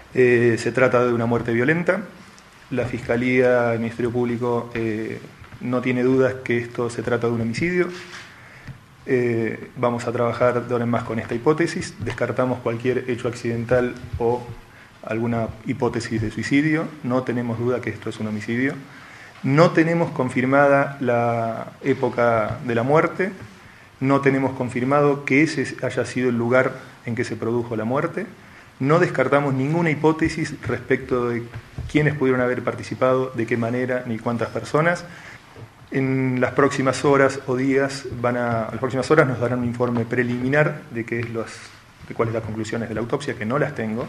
Se trata de una muerte violenta. La Fiscalía, el Ministerio Público no tiene dudas que esto se trata de un homicidio. Vamos a trabajar de ahora en más con esta hipótesis. Descartamos cualquier hecho accidental o alguna hipótesis de suicidio. No tenemos duda que esto es un homicidio. No tenemos confirmada la época de la muerte. No tenemos confirmado que ese haya sido el lugar en que se produjo la muerte. No descartamos ninguna hipótesis respecto de quiénes pudieron haber participado, de qué manera, ni cuántas personas. En las próximas horas o días, las próximas horas nos darán un informe preliminar de cuáles las conclusiones de la autopsia, que no las tengo.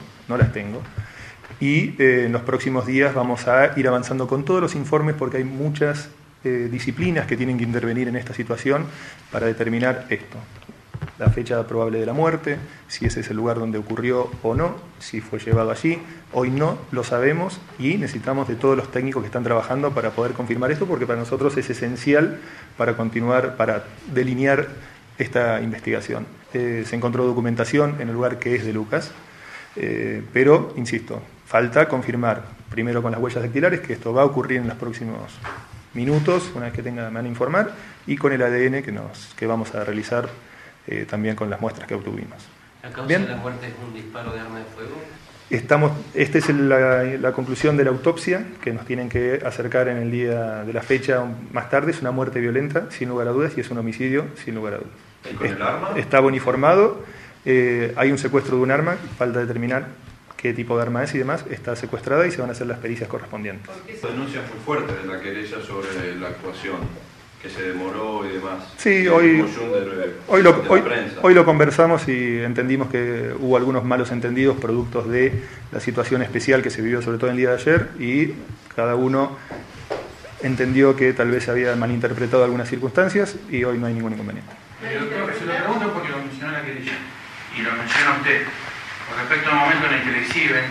Y en los próximos días vamos a ir avanzando con todos los informes porque hay muchas disciplinas que tienen que intervenir en esta situación para determinar esto. La fecha probable de la muerte, si ese es el lugar donde ocurrió o no, si fue llevado allí. Hoy no lo sabemos y necesitamos de todos los técnicos que están trabajando para poder confirmar esto, porque para nosotros es esencial para continuar, para delinear esta investigación. Se encontró documentación en el lugar que es de Lucas, pero, insisto, falta confirmar, primero con las huellas dactilares, que esto va a ocurrir en los próximos minutos, una vez que me van a informar, y con el ADN que vamos a realizar también con las muestras que obtuvimos. ¿La causa ¿Bien? de la muerte es un disparo de arma de fuego? Esta es la conclusión de la autopsia que nos tienen que acercar en el día de la fecha más tarde. Es una muerte violenta, sin lugar a dudas, y es un homicidio, sin lugar a dudas. ¿Y con el arma? Está boniformado, hay un secuestro de un arma, falta determinar qué tipo de arma es y demás. Está secuestrada y se van a hacer las pericias correspondientes. Denuncias muy fuertes de la querella sobre la actuación, que se demoró y demás. Sí, hoy lo conversamos y entendimos que hubo algunos malos entendidos productos de la situación especial que se vivió sobre todo el día de ayer, y cada uno entendió que tal vez se había malinterpretado algunas circunstancias y hoy no hay ningún inconveniente. Doctor, se lo pregunto porque lo mencionó la querella y lo menciona usted con respecto al momento en el que le exhiben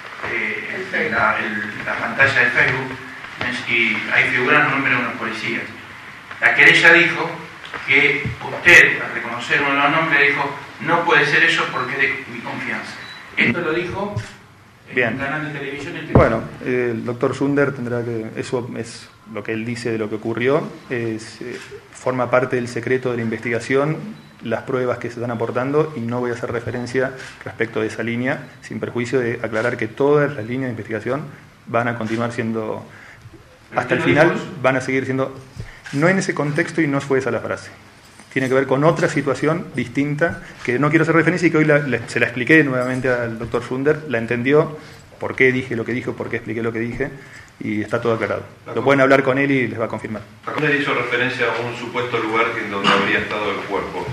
la pantalla de Facebook y ahí figuran los nombres de unos policías. La querella dijo que usted, al reconocer uno de los nombres, dijo: no puede ser eso porque es de mi confianza. Esto lo dijo en un canal de televisión. Bueno, el doctor Sunder tendrá que... Eso es lo que él dice de lo que ocurrió. Forma parte del secreto de la investigación, las pruebas que se están aportando, y no voy a hacer referencia respecto de esa línea, sin perjuicio de aclarar que todas las líneas de investigación van a continuar siendo... Hasta el final van a seguir siendo... No en ese contexto, y no fue esa la frase. Tiene que ver con otra situación distinta, que no quiero hacer referencia y que hoy se la expliqué nuevamente al doctor Sunder, la entendió, por qué dije lo que dije, por qué expliqué lo que dije, y está todo aclarado. Lo pueden hablar con él y les va a confirmar. Usted hizo referencia a un supuesto lugar en donde habría estado el cuerpo.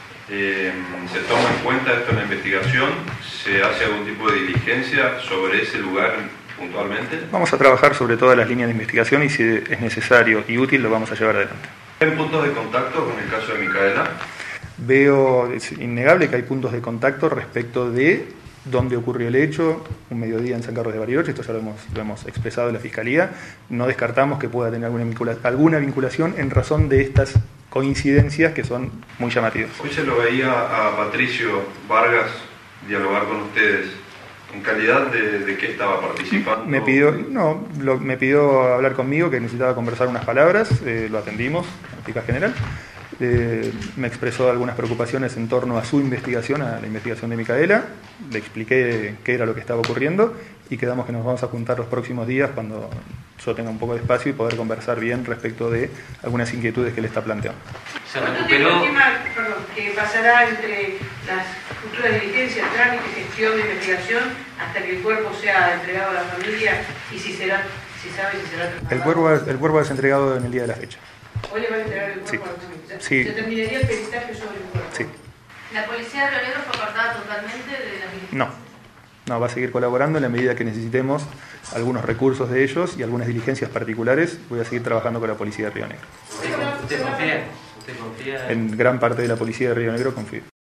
¿Se toma en cuenta esto en la investigación? ¿Se hace algún tipo de diligencia sobre ese lugar puntualmente? Vamos a trabajar sobre todas las líneas de investigación y si es necesario y útil lo vamos a llevar adelante. ¿Hay puntos de contacto con el caso de Micaela? Es innegable que hay puntos de contacto respecto de dónde ocurrió el hecho, un mediodía en San Carlos de Bariloche, esto ya lo hemos expresado en la Fiscalía. No descartamos que pueda tener alguna vinculación en razón de estas coincidencias que son muy llamativas. Hoy se lo veía a Patricio Vargas dialogar con ustedes. ¿En calidad de qué estaba participando? Me pidió hablar conmigo, que necesitaba conversar unas palabras, lo atendimos, en ética general. Me expresó algunas preocupaciones en torno a su investigación, a la investigación de Micaela. Le expliqué qué era lo que estaba ocurriendo y quedamos que nos vamos a juntar los próximos días cuando yo tenga un poco de espacio y poder conversar bien respecto de algunas inquietudes que le está planteando. Se recuperó. Que pasará entre las futuras diligencias, trámite, gestión de investigación, hasta que el cuerpo sea entregado a la familia, y si sabe si será trasladado. El cuerpo es entregado en el día de la fecha. ¿Hoy le van a entregar el cuerpo a la familia? Sí. ¿Se terminaría el peritaje sobre el cuerpo? Sí. ¿La policía de Río Negro fue apartada totalmente de las diligencias? No, va a seguir colaborando en la medida que necesitemos algunos recursos de ellos y algunas diligencias particulares. Voy a seguir trabajando con la policía de Río Negro. ¿Usted confía? En gran parte de la policía de Río Negro confío.